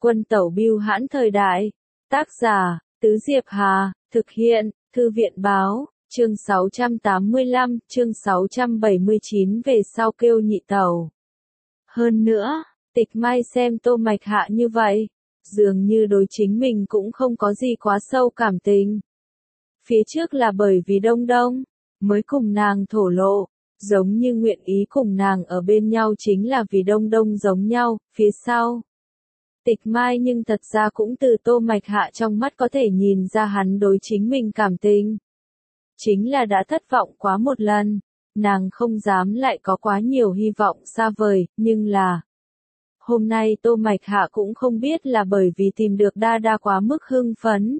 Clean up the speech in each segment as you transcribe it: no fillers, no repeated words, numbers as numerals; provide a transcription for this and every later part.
Quân tẩu bưu hãn thời đại. Tác giả, Tứ Diệp Hà, thực hiện, Thư viện báo, chương 685, chương 679 về sau kêu nhị tẩu. Hơn nữa, Tịch Mai xem Tô Mạch Hạ như vậy, dường như đối chính mình cũng không có gì quá sâu cảm tình. Phía trước là bởi vì Đông Đông, mới cùng nàng thổ lộ, giống như nguyện ý cùng nàng ở bên nhau chính là vì Đông Đông giống nhau, phía sau. Tịch Mai nhưng thật ra cũng từ Tô Mạch Hạ trong mắt có thể nhìn ra hắn đối chính mình cảm tình. Chính là đã thất vọng quá một lần, nàng không dám lại có quá nhiều hy vọng xa vời, nhưng là... Hôm nay Tô Mạch Hạ cũng không biết là bởi vì tìm được Đa Đa quá mức hưng phấn.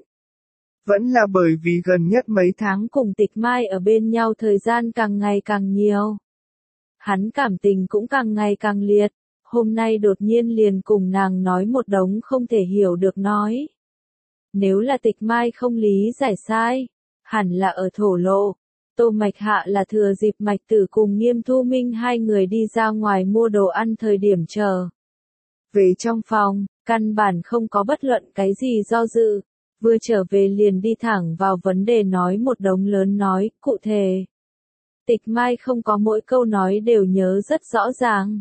Vẫn là bởi vì gần nhất mấy tháng cùng Tịch Mai ở bên nhau thời gian càng ngày càng nhiều. Hắn cảm tình cũng càng ngày càng liệt, hôm nay đột nhiên liền cùng nàng nói một đống không thể hiểu được nói. Nếu là Tịch Mai không lý giải sai, hẳn là ở thổ lộ. Tô Mạch Hạ là thừa dịp Mạch Tử cùng Nghiêm Thu Minh hai người đi ra ngoài mua đồ ăn thời điểm chờ. Về trong phòng, căn bản không có bất luận cái gì do dự, vừa trở về liền đi thẳng vào vấn đề nói một đống lớn nói, cụ thể. Tịch Mai không có mỗi câu nói đều nhớ rất rõ ràng.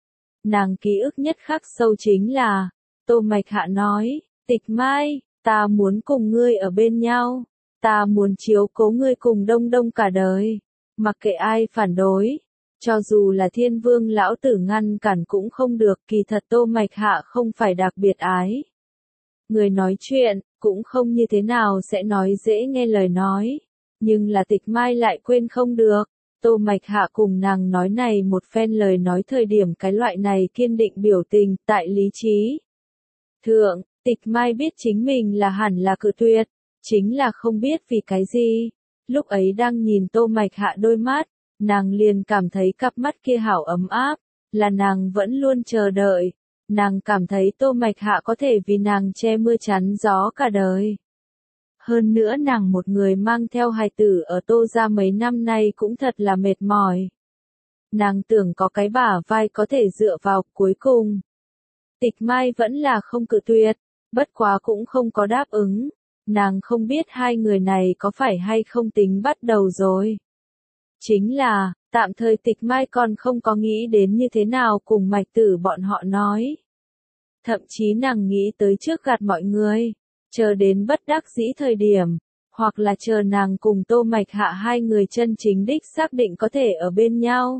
Nàng ký ức nhất khắc sâu chính là, Tô Mạch Hạ nói, Tịch Mai, ta muốn cùng ngươi ở bên nhau, ta muốn chiếu cố ngươi cùng Đông Đông cả đời, mặc kệ ai phản đối. Cho dù là Thiên Vương lão tử ngăn cản cũng không được, kỳ thật Tô Mạch Hạ không phải đặc biệt ái. Người nói chuyện, cũng không như thế nào sẽ nói dễ nghe lời nói. Nhưng là Tịch Mai lại quên không được. Tô Mạch Hạ cùng nàng nói này một phen lời nói thời điểm cái loại này kiên định biểu tình, tại lý trí. Thượng, Tịch Mai biết chính mình là hẳn là cự tuyệt, chính là không biết vì cái gì. Lúc ấy đang nhìn Tô Mạch Hạ đôi mắt, nàng liền cảm thấy cặp mắt kia hảo ấm áp, là nàng vẫn luôn chờ đợi. Nàng cảm thấy Tô Mạch Hạ có thể vì nàng che mưa chắn gió cả đời. Hơn nữa nàng một người mang theo hài tử ở Tô gia mấy năm nay cũng thật là mệt mỏi. Nàng tưởng có cái bả vai có thể dựa vào, cuối cùng. Tịch Mai vẫn là không cự tuyệt, bất quá cũng không có đáp ứng. Nàng không biết hai người này có phải hay không tính bắt đầu rồi. Chính là, tạm thời Tịch Mai còn không có nghĩ đến như thế nào cùng Mạch Tử bọn họ nói. Thậm chí nàng nghĩ tới trước gạt mọi người, chờ đến bất đắc dĩ thời điểm, hoặc là chờ nàng cùng Tô Mạch Hạ hai người chân chính đích xác định có thể ở bên nhau.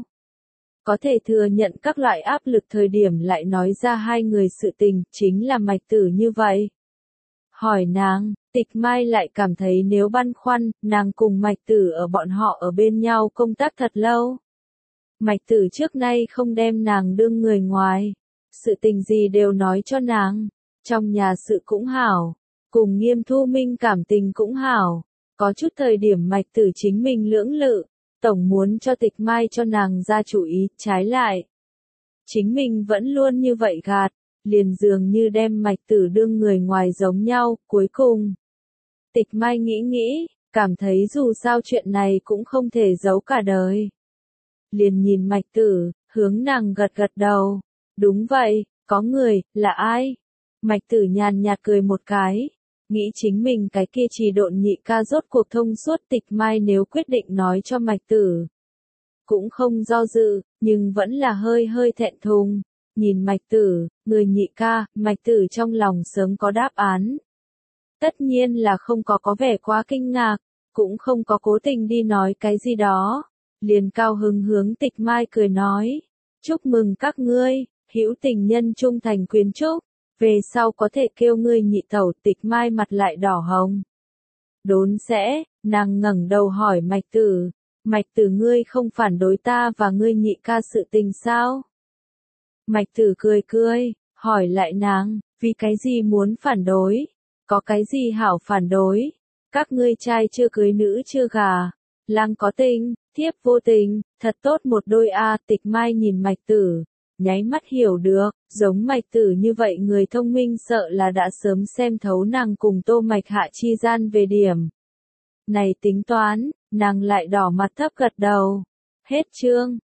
Có thể thừa nhận các loại áp lực thời điểm lại nói ra hai người sự tình, chính là Mạch Tử như vậy. Hỏi nàng, Tịch Mai lại cảm thấy nếu băn khoăn, nàng cùng Mạch Tử ở bọn họ ở bên nhau công tác thật lâu. Mạch Tử trước nay không đem nàng đương người ngoài, sự tình gì đều nói cho nàng, trong nhà sự cũng hảo, cùng Nghiêm Thu Minh cảm tình cũng hảo, có chút thời điểm Mạch Tử chính mình lưỡng lự, tổng muốn cho Tịch Mai cho nàng ra chủ ý, trái lại. Chính mình vẫn luôn như vậy gạt, liền dường như đem Mạch Tử đương người ngoài giống nhau, cuối cùng. Tịch Mai nghĩ, cảm thấy dù sao chuyện này cũng không thể giấu cả đời. Liền nhìn Mạch Tử, hướng nàng gật gật đầu. Đúng vậy, có người, là ai? Mạch Tử nhàn nhạt cười một cái, nghĩ chính mình cái kia trì độn nhị ca rốt cuộc thông suốt. Tịch Mai nếu quyết định nói cho Mạch Tử, cũng không do dự, nhưng vẫn là hơi thẹn thùng. Nhìn Mạch Tử, người nhị ca, Mạch Tử trong lòng sớm có đáp án. Tất nhiên là không có vẻ quá kinh ngạc, cũng không có cố tình đi nói cái gì đó. Liền cao hứng hướng Tịch Mai cười nói, chúc mừng các ngươi, hữu tình nhân trung thành quyến trúc, về sau có thể kêu ngươi nhị tẩu. Tịch Mai mặt lại đỏ hồng. Đốn sẽ, nàng ngẩng đầu hỏi Mạch Tử, Mạch Tử ngươi không phản đối ta và ngươi nhị ca sự tình sao? Mạch Tử cười, hỏi lại nàng, vì cái gì muốn phản đối? Có cái gì hảo phản đối? Các ngươi trai chưa cưới nữ chưa gà, lang có tình, thiếp vô tình, thật tốt một đôi a. Tịch Mai nhìn Mạch Tử, nháy mắt hiểu được, giống Mạch Tử như vậy người thông minh sợ là đã sớm xem thấu nàng cùng Tô Mạch Hạ chi gian về điểm. Này tính toán, nàng lại đỏ mặt thấp gật đầu. Hết chương.